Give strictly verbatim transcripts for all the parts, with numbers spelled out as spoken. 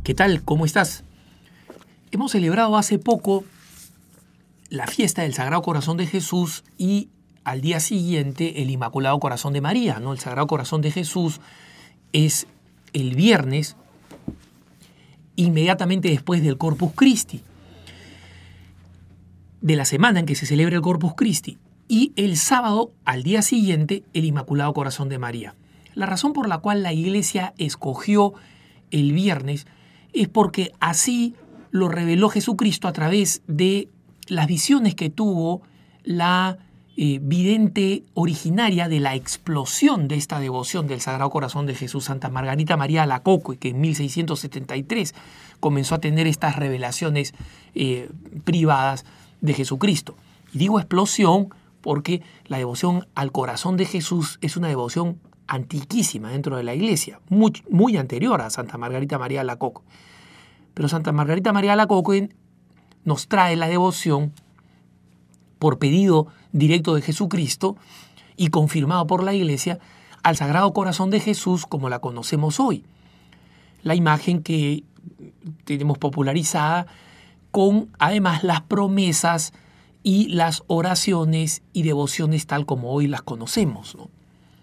¿Qué tal? ¿Cómo estás? Hemos celebrado hace poco la fiesta del Sagrado Corazón de Jesús y al día siguiente el Inmaculado Corazón de María, ¿no? El Sagrado Corazón de Jesús es el viernes inmediatamente después del Corpus Christi, de la semana en que se celebra el Corpus Christi, y el sábado al día siguiente el Inmaculado Corazón de María. La razón por la cual la Iglesia escogió el viernes es porque así lo reveló Jesucristo a través de las visiones que tuvo la eh, vidente originaria de la explosión de esta devoción del Sagrado Corazón de Jesús, Santa Margarita María Alacoque, que en mil seiscientos setenta y tres comenzó a tener estas revelaciones eh, privadas de Jesucristo. Y digo explosión porque la devoción al corazón de Jesús es una devoción antiquísima dentro de la Iglesia, muy, muy anterior a Santa Margarita María Alacoque. Pero Santa Margarita María Alacoque nos trae la devoción por pedido directo de Jesucristo y confirmado por la Iglesia al Sagrado Corazón de Jesús como la conocemos hoy. La imagen que tenemos popularizada con además las promesas y las oraciones y devociones tal como hoy las conocemos, ¿no?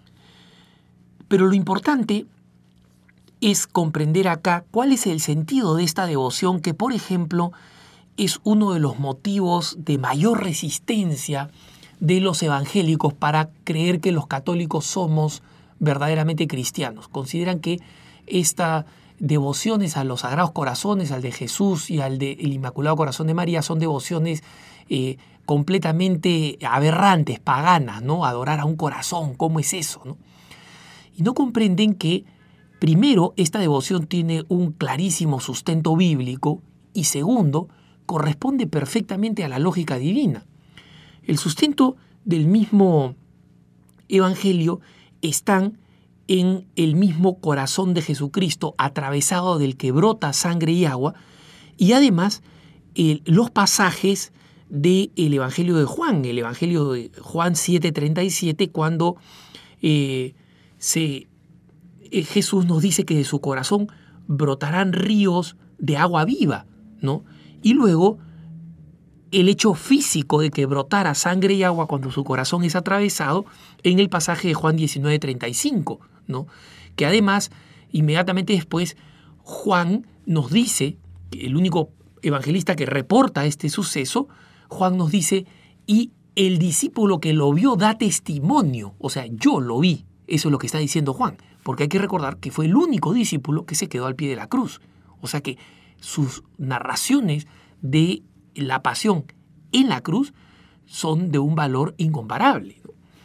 Pero lo importante es comprender acá cuál es el sentido de esta devoción que, por ejemplo, es uno de los motivos de mayor resistencia de los evangélicos para creer que los católicos somos verdaderamente cristianos. Consideran que estas devociones a los Sagrados Corazones, al de Jesús y al del Inmaculado Corazón de María, son devociones eh, completamente aberrantes, paganas, ¿no? Adorar a un corazón, ¿cómo es eso, no? Y no comprenden que, primero, esta devoción tiene un clarísimo sustento bíblico y, segundo, corresponde perfectamente a la lógica divina. El sustento del mismo Evangelio están en el mismo corazón de Jesucristo, atravesado del que brota sangre y agua, y además eh, los pasajes del Evangelio de Juan, el Evangelio de Juan siete treinta y siete, cuando eh, Se, eh, Jesús nos dice que de su corazón brotarán ríos de agua viva, ¿no? Y luego el hecho físico de que brotara sangre y agua cuando su corazón es atravesado en el pasaje de Juan diecinueve treinta y cinco, ¿no? Que además, inmediatamente después, Juan nos dice, el único evangelista que reporta este suceso, Juan nos dice, y el discípulo que lo vio da testimonio, o sea, yo lo vi. Eso es lo que está diciendo Juan, porque hay que recordar que fue el único discípulo que se quedó al pie de la cruz. O sea que sus narraciones de la pasión en la cruz son de un valor incomparable.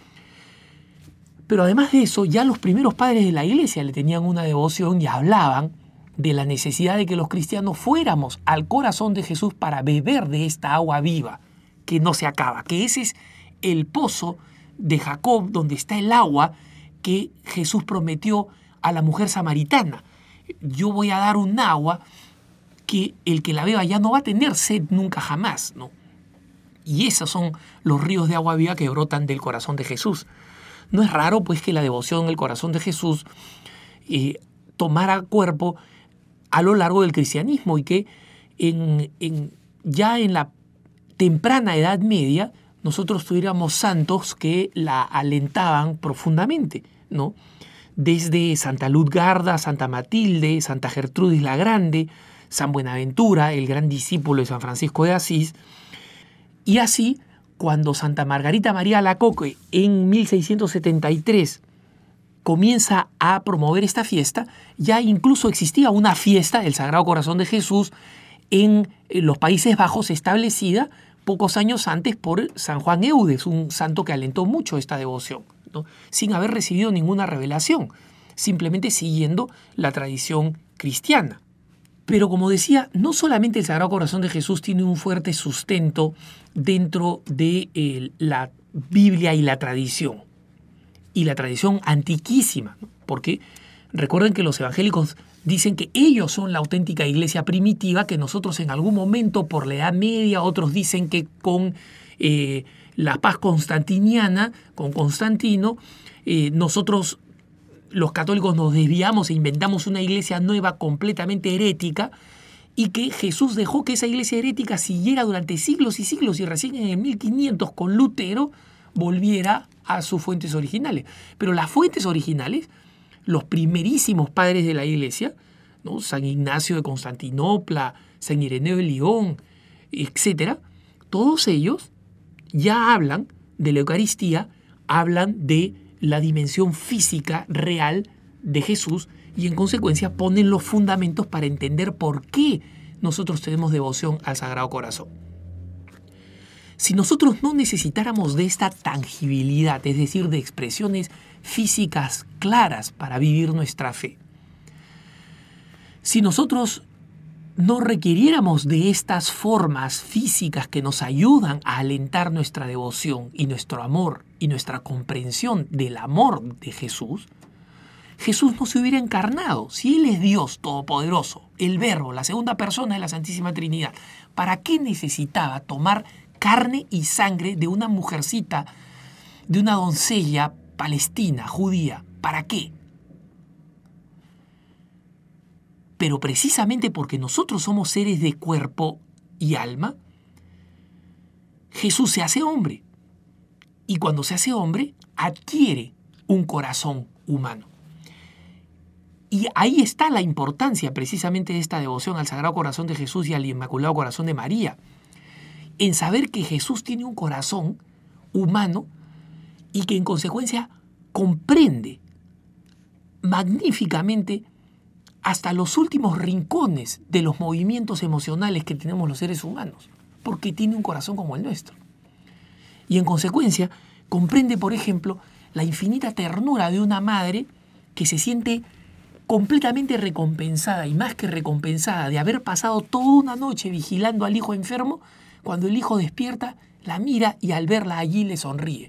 Pero además de eso, ya los primeros padres de la Iglesia le tenían una devoción y hablaban de la necesidad de que los cristianos fuéramos al corazón de Jesús para beber de esta agua viva que no se acaba, que ese es el pozo de Jacob donde está el agua que Jesús prometió a la mujer samaritana. Yo voy a dar un agua que el que la beba ya no va a tener sed nunca jamás, ¿no? Y esos son los ríos de agua viva que brotan del corazón de Jesús. No es raro, pues, que la devoción al corazón de Jesús eh, tomara cuerpo a lo largo del cristianismo y que en, en, ya en la temprana Edad Media nosotros tuviéramos santos que la alentaban profundamente, ¿no? Desde Santa Lutgarda, Santa Matilde, Santa Gertrudis la Grande, San Buenaventura, el gran discípulo de San Francisco de Asís. Y así, cuando Santa Margarita María Alacoque en mil seiscientos setenta y tres comienza a promover esta fiesta, ya incluso existía una fiesta del Sagrado Corazón de Jesús en los Países Bajos establecida pocos años antes por San Juan Eudes, un santo que alentó mucho esta devoción, ¿no? Sin haber recibido ninguna revelación, simplemente siguiendo la tradición cristiana. Pero como decía, no solamente el Sagrado Corazón de Jesús tiene un fuerte sustento dentro de eh, la Biblia y la tradición, y la tradición antiquísima, ¿no? Porque recuerden que los evangélicos dicen que ellos son la auténtica iglesia primitiva, que nosotros en algún momento por la Edad Media, otros dicen que con eh, la paz constantiniana, con Constantino, eh, nosotros los católicos nos desviamos e inventamos una iglesia nueva completamente herética y que Jesús dejó que esa iglesia herética siguiera durante siglos y siglos y recién en el mil quinientos con Lutero volviera a sus fuentes originales. Pero las fuentes originales, los primerísimos padres de la iglesia, ¿no? San Ignacio de Constantinopla, San Ireneo de León, etcétera, todos ellos ya hablan de la Eucaristía, hablan de la dimensión física real de Jesús y en consecuencia ponen los fundamentos para entender por qué nosotros tenemos devoción al Sagrado Corazón. Si nosotros no necesitáramos de esta tangibilidad, es decir, de expresiones físicas claras para vivir nuestra fe, si nosotros no requiriéramos de estas formas físicas que nos ayudan a alentar nuestra devoción y nuestro amor y nuestra comprensión del amor de Jesús, Jesús no se hubiera encarnado. Si Él es Dios Todopoderoso, el Verbo, la segunda persona de la Santísima Trinidad, ¿para qué necesitaba tomar carne y sangre de una mujercita, de una doncella palestina, judía? ¿Para qué? Pero precisamente porque nosotros somos seres de cuerpo y alma, Jesús se hace hombre. Y cuando se hace hombre, adquiere un corazón humano. Y ahí está la importancia precisamente de esta devoción al Sagrado Corazón de Jesús y al Inmaculado Corazón de María. En saber que Jesús tiene un corazón humano y que en consecuencia comprende magníficamente hasta los últimos rincones de los movimientos emocionales que tenemos los seres humanos, porque tiene un corazón como el nuestro. Y en consecuencia comprende, por ejemplo, la infinita ternura de una madre que se siente completamente recompensada, y más que recompensada, de haber pasado toda una noche vigilando al hijo enfermo. Cuando el hijo despierta, la mira y al verla allí le sonríe.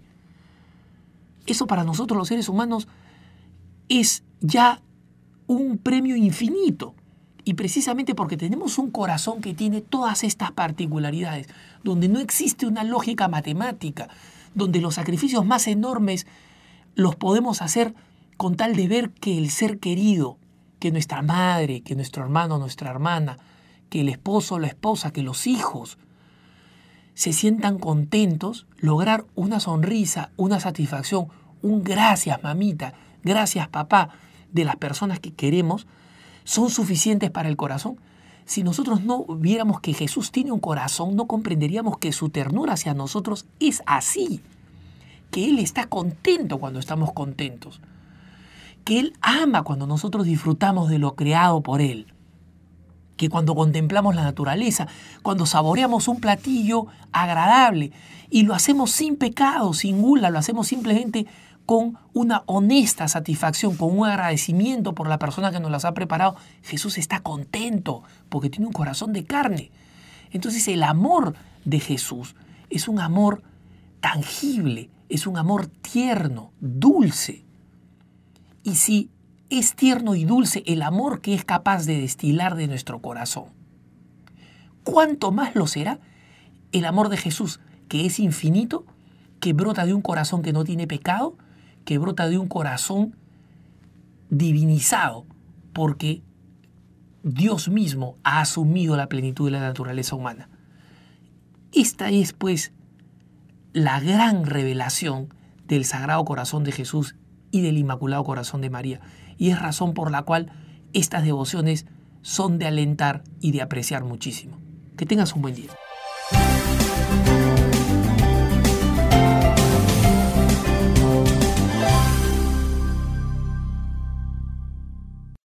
Eso para nosotros los seres humanos es ya un premio infinito. Y precisamente porque tenemos un corazón que tiene todas estas particularidades, donde no existe una lógica matemática, donde los sacrificios más enormes los podemos hacer con tal de ver que el ser querido, que nuestra madre, que nuestro hermano, nuestra hermana, que el esposo o la esposa, que los hijos se sientan contentos, lograr una sonrisa, una satisfacción, un gracias mamita, gracias papá, de las personas que queremos, son suficientes para el corazón. Si nosotros no viéramos que Jesús tiene un corazón, no comprenderíamos que su ternura hacia nosotros es así, que Él está contento cuando estamos contentos, que Él ama cuando nosotros disfrutamos de lo creado por Él, que cuando contemplamos la naturaleza, cuando saboreamos un platillo agradable y lo hacemos sin pecado, sin gula, lo hacemos simplemente con una honesta satisfacción, con un agradecimiento por la persona que nos las ha preparado, Jesús está contento porque tiene un corazón de carne. Entonces el amor de Jesús es un amor tangible, es un amor tierno, dulce. Y si es tierno y dulce el amor que es capaz de destilar de nuestro corazón, ¿cuánto más lo será el amor de Jesús, que es infinito, que brota de un corazón que no tiene pecado, que brota de un corazón divinizado, porque Dios mismo ha asumido la plenitud de la naturaleza humana? Esta es, pues, la gran revelación del Sagrado Corazón de Jesús y del Inmaculado Corazón de María, y es razón por la cual estas devociones son de alentar y de apreciar muchísimo. Que tengas un buen día.